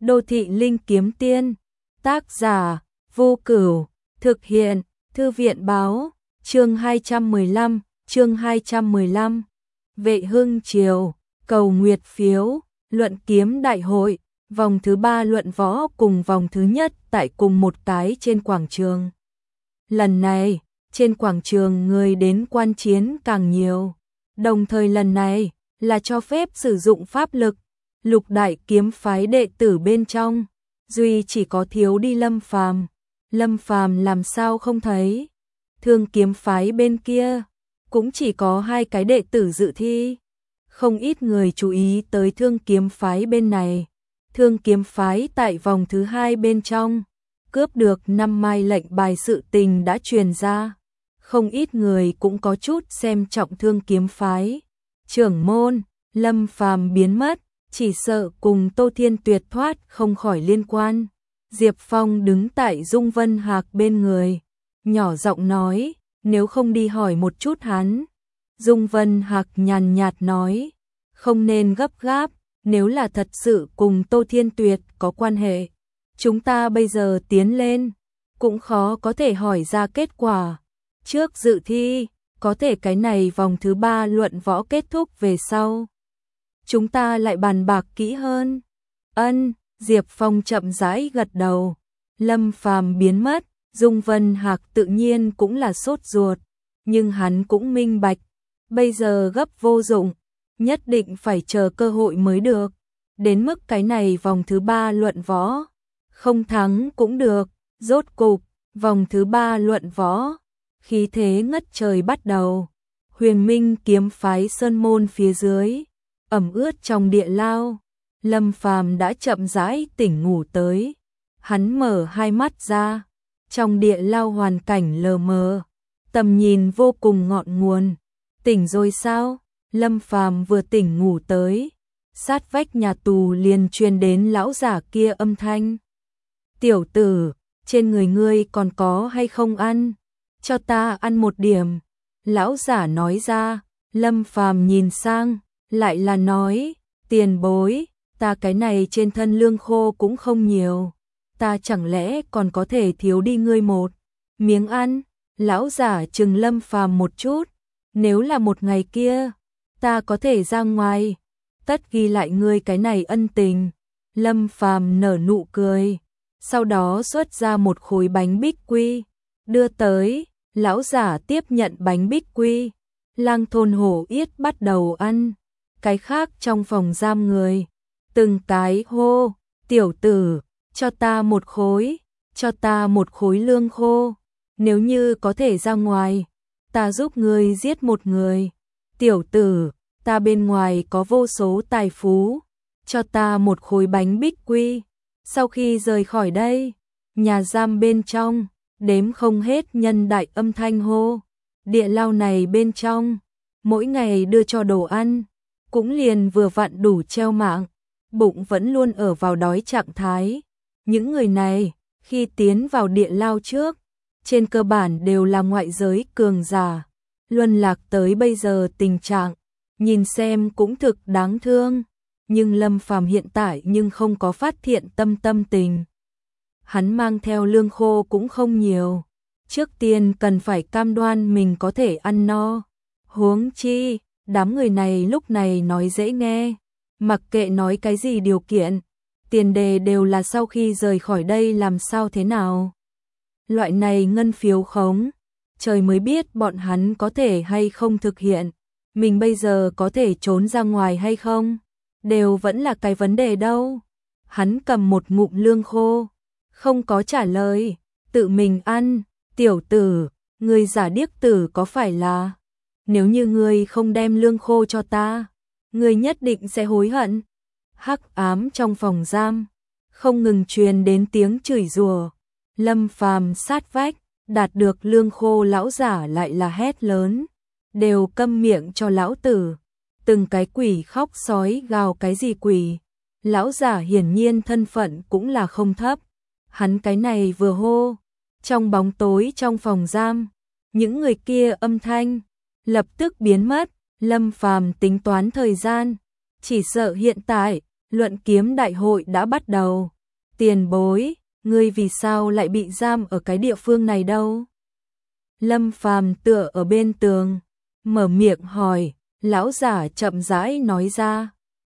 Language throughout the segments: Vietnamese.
Đô thị linh kiếm tiên, tác giả, Vô Cửu, thực hiện, Thư viện báo, chương 215, Vệ Hưng Triều, cầu nguyệt phiếu, luận kiếm đại hội, vòng thứ 3 luận võ cùng vòng thứ nhất tại cùng một cái trên quảng trường. Lần này, trên quảng trường người đến quan chiến càng nhiều, đồng thời lần này là cho phép sử dụng pháp lực. Lục đại kiếm phái đệ tử bên trong, duy chỉ có thiếu đi Lâm Phàm. Lâm Phàm làm sao không thấy? Thương kiếm phái bên kia cũng chỉ có 2 cái đệ tử dự thi. Không ít người chú ý tới Thương kiếm phái bên này. Thương kiếm phái tại vòng thứ 2 bên trong, cướp được 5 mai lệnh bài sự tình đã truyền ra. Không ít người cũng có chút xem trọng Thương kiếm phái. Trưởng môn, Lâm Phàm biến mất. Chỉ sợ cùng Tô Thiên Tuyệt thoát không khỏi liên quan. Diệp Phong đứng tại Dung Vân Hạc bên người, nhỏ giọng nói, nếu không đi hỏi một chút hắn. Dung Vân Hạc nhàn nhạt nói, không nên gấp gáp, nếu là thật sự cùng Tô Thiên Tuyệt có quan hệ, chúng ta bây giờ tiến lên, cũng khó có thể hỏi ra kết quả. Trước dự thi, có thể cái này vòng thứ 3 luận võ kết thúc về sau. Chúng ta lại bàn bạc kỹ hơn. Ân, Diệp Phong chậm rãi gật đầu. Lâm Phàm biến mất, Dung Vân Hạc tự nhiên cũng là sốt ruột, nhưng hắn cũng minh bạch, bây giờ gấp vô dụng, nhất định phải chờ cơ hội mới được. Đến mức cái này vòng thứ 3 luận võ, không thắng cũng được, rốt cục, vòng thứ 3 luận võ, khí thế ngất trời bắt đầu. Huyền Minh kiếm phái sơn môn phía dưới, ẩm ướt trong địa lao, Lâm Phàm đã chậm rãi tỉnh ngủ tới. Hắn mở hai mắt ra, trong địa lao hoàn cảnh lờ mờ, tầm nhìn vô cùng ngọn nguồn. Tỉnh rồi sao? Lâm Phàm vừa tỉnh ngủ tới, sát vách nhà tù liền truyền đến lão giả kia âm thanh. Tiểu tử, trên người ngươi còn có hay không ăn? Cho ta ăn một điểm. Lão giả nói ra. Lâm Phàm nhìn sang, lại là nói, tiền bối, ta cái này trên thân lương khô cũng không nhiều, ta chẳng lẽ còn có thể thiếu đi ngươi một miếng ăn? Lão giả chừng Lâm Phàm một chút, nếu là một ngày kia, ta có thể ra ngoài, tất ghi lại ngươi cái này ân tình. Lâm Phàm nở nụ cười, sau đó xuất ra một khối bánh bích quy, đưa tới. Lão giả tiếp nhận bánh bích quy, Lang Thôn Hổ Yết bắt đầu ăn. Cái khác trong phòng giam người, từng cái hô, tiểu tử, cho ta một khối, cho ta một khối lương khô, nếu như có thể ra ngoài, ta giúp ngươi giết một người. Tiểu tử, ta bên ngoài có vô số tài phú, cho ta một khối bánh bích quy. Sau khi rời khỏi đây, nhà giam bên trong, đếm không hết nhân đại âm thanh hô. Địa lao này bên trong, mỗi ngày đưa cho đồ ăn, cũng liền vừa vặn đủ treo mạng, bụng vẫn luôn ở vào đói trạng thái. Những người này, khi tiến vào địa lao trước, trên cơ bản đều là ngoại giới cường giả, luân lạc tới bây giờ tình trạng, nhìn xem cũng thực đáng thương. Nhưng Lâm Phàm hiện tại nhưng không có phát thiện tâm tình. Hắn mang theo lương khô cũng không nhiều, trước tiên cần phải cam đoan mình có thể ăn no. Huống chi, đám người này lúc này nói dễ nghe, mặc kệ nói cái gì điều kiện, tiền đề đều là sau khi rời khỏi đây làm sao thế nào. Loại này ngân phiếu khống, trời mới biết bọn hắn có thể hay không thực hiện, mình bây giờ có thể trốn ra ngoài hay không, đều vẫn là cái vấn đề đâu. Hắn cầm một ngụm lương khô, không có trả lời, tự mình ăn. Tiểu tử, ngươi giả điếc tử có phải là, nếu như ngươi không đem lương khô cho ta, ngươi nhất định sẽ hối hận. Hắc ám trong phòng giam, không ngừng truyền đến tiếng chửi rủa. Lâm Phàm sát vách, đạt được lương khô lão giả lại là hét lớn, đều câm miệng cho lão tử. Từng cái quỷ khóc sói gào cái gì quỷ. Lão giả hiển nhiên thân phận cũng là không thấp. Hắn cái này vừa hô, trong bóng tối trong phòng giam, những người kia âm thanh lập tức biến mất. Lâm Phàm tính toán thời gian, chỉ sợ hiện tại luận kiếm đại hội đã bắt đầu. Tiền bối, ngươi vì sao lại bị giam ở cái địa phương này đâu? Lâm Phàm tựa ở bên tường, mở miệng hỏi, lão giả chậm rãi nói ra.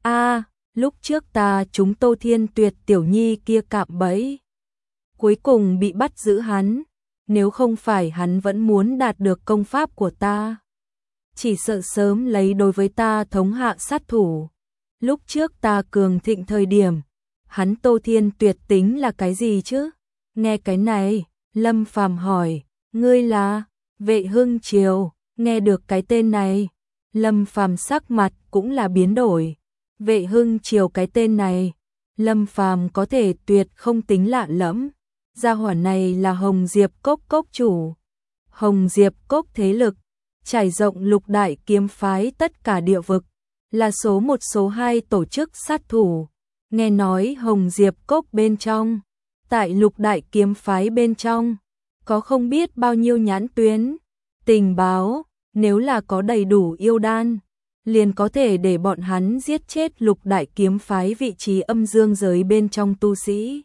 Lúc trước ta trúng Tô Thiên Tuyệt tiểu nhi kia cạm bẫy. Cuối cùng bị bắt giữ hắn, nếu không phải hắn vẫn muốn đạt được công pháp của ta. Chỉ sợ sớm lấy đối với ta thống hạ sát thủ. Lúc trước ta cường thịnh thời điểm, hắn Tô Thiên Tuyệt tính là cái gì chứ? Nghe cái này, Lâm Phàm hỏi, ngươi là Vệ Hưng Triều, nghe được cái tên này, Lâm Phàm sắc mặt cũng là biến đổi. Vệ Hưng Triều cái tên này, Lâm Phàm có thể tuyệt không tính lạ lẫm. Gia hỏa này là Hồng Diệp Cốc cốc chủ. Hồng Diệp Cốc thế lực trải rộng lục đại kiếm phái tất cả địa vực, là số 1 số 2 tổ chức sát thủ. Nghe nói Hồng Diệp Cốc bên trong, tại lục đại kiếm phái bên trong, có không biết bao nhiêu nhãn tuyến, tình báo, nếu là có đầy đủ yêu đan, liền có thể để bọn hắn giết chết lục đại kiếm phái vị trí âm dương giới bên trong tu sĩ.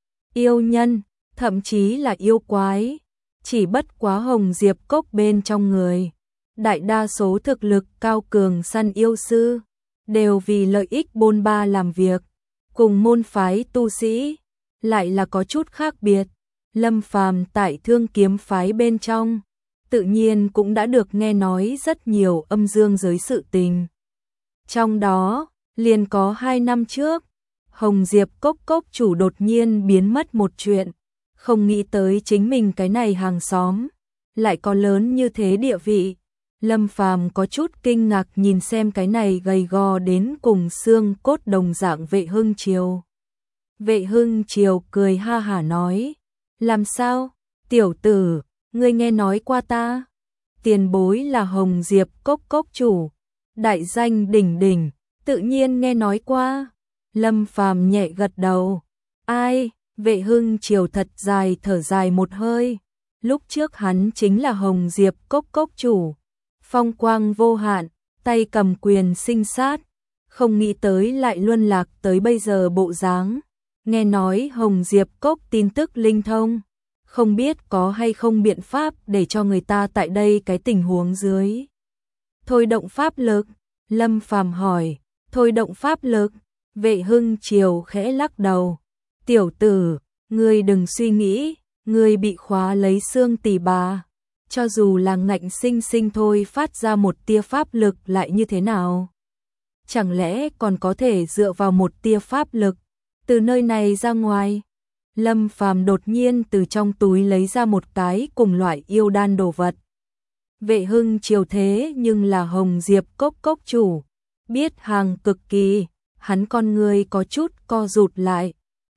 Yêu nhân, thậm chí là yêu quái, chỉ bất quá Hồng Diệp Cốc bên trong người. Đại đa số thực lực cao cường săn yêu sư, đều vì lợi ích bôn ba làm việc, cùng môn phái tu sĩ, lại là có chút khác biệt. Lâm Phàm tại Thương Kiếm phái bên trong, tự nhiên cũng đã được nghe nói rất nhiều âm dương giới sự tình. Trong đó, liền có 2 năm trước, Hồng Diệp Cốc cốc chủ đột nhiên biến mất một chuyện, không nghĩ tới chính mình cái này hàng xóm, lại có lớn như thế địa vị. Lâm Phàm có chút kinh ngạc nhìn xem cái này gầy gò đến cùng xương cốt đồng dạng Vệ Hưng Triều. Vệ Hưng Triều cười ha hả nói, làm sao, tiểu tử, ngươi nghe nói qua ta? Tiền bối là Hồng Diệp Cốc cốc chủ, đại danh đỉnh đỉnh, tự nhiên nghe nói qua. Lâm Phàm nhẹ gật đầu. Ai? Vệ Hưng Triều thật dài thở dài một hơi. Lúc trước hắn chính là Hồng Diệp Cốc cốc chủ, phong quang vô hạn, tay cầm quyền sinh sát, không nghĩ tới lại luân lạc tới bây giờ bộ dáng. Nghe nói Hồng Diệp Cốc tin tức linh thông, không biết có hay không biện pháp để cho người ta tại đây cái tình huống dưới thôi động pháp lực. Lâm Phàm hỏi, thôi động pháp lực? Vệ Hưng Triều khẽ lắc đầu. Tiểu tử, ngươi đừng suy nghĩ, ngươi bị khóa lấy xương tỳ bà, cho dù là ngạnh sinh sinh thôi phát ra một tia pháp lực lại như thế nào? Chẳng lẽ còn có thể dựa vào một tia pháp lực từ nơi này ra ngoài? Lâm Phàm đột nhiên từ trong túi lấy ra một cái cùng loại yêu đan đồ vật. Vệ Hưng Triều thế nhưng là Hồng Diệp Cốc cốc chủ, biết hàng cực kỳ, hắn con người có chút co rụt lại.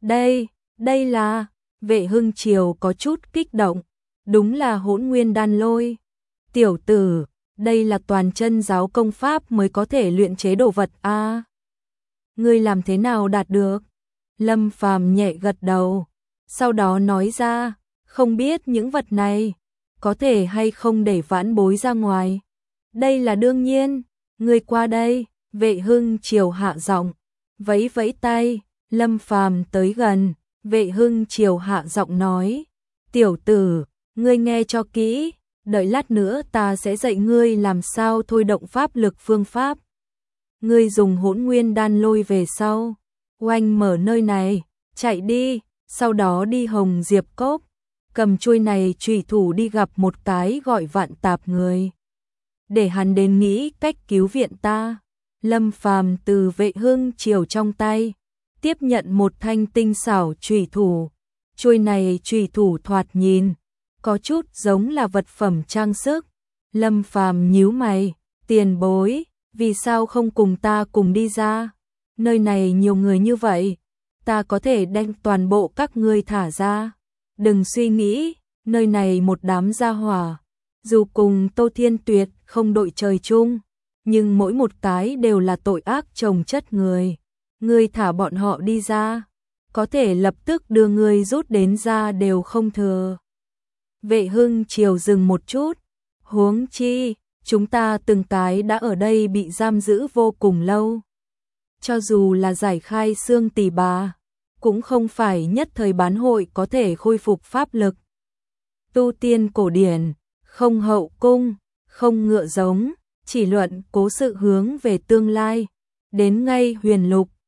Đây là, Vệ Hưng Triều có chút kích động, đúng là Hỗn Nguyên Đan Lôi. Tiểu tử, đây là toàn chân giáo công pháp mới có thể luyện chế đồ vật a. Ngươi làm thế nào đạt được? Lâm Phàm nhẹ gật đầu, sau đó nói ra, không biết những vật này có thể hay không để vãn bối ra ngoài. Đây là đương nhiên, ngươi qua đây. Vệ Hưng Triều hạ giọng, vẫy vẫy tay. Lâm Phàm tới gần, Vệ Hưng Triều hạ giọng nói, tiểu tử, ngươi nghe cho kỹ, đợi lát nữa ta sẽ dạy ngươi làm sao thôi động pháp lực phương pháp. Ngươi dùng Hỗn Nguyên Đan Lôi về sau, oanh mở nơi này, chạy đi, sau đó đi Hồng Diệp Cốc, cầm chuôi này chủy thủ đi gặp một cái gọi Vạn Tạp người, để hắn đến nghĩ cách cứu viện ta. Lâm Phàm từ Vệ Hưng Triều trong tay tiếp nhận một thanh tinh xảo chủy thủ. Chuôi này chủy thủ thoạt nhìn có chút giống là vật phẩm trang sức. Lâm Phàm nhíu mày, tiền bối, vì sao không cùng ta cùng đi ra? Nơi này nhiều người như vậy, ta có thể đem toàn bộ các ngươi thả ra. Đừng suy nghĩ, nơi này một đám gia hỏa, dù cùng Tô Thiên Tuyệt không đội trời chung, nhưng mỗi một cái đều là tội ác chồng chất người. Ngươi thả bọn họ đi ra, có thể lập tức đưa ngươi rút đến ra đều không thừa. Vệ Hưng Triều dừng một chút, huống chi, chúng ta từng cái đã ở đây bị giam giữ vô cùng lâu. cho dù là giải khai xương tỳ bà, cũng không phải nhất thời bán hội có thể khôi phục pháp lực. Tu tiên cổ điển, không hậu cung, không ngựa giống, chỉ luận cố sự hướng về tương lai. Đến ngay huyền lục,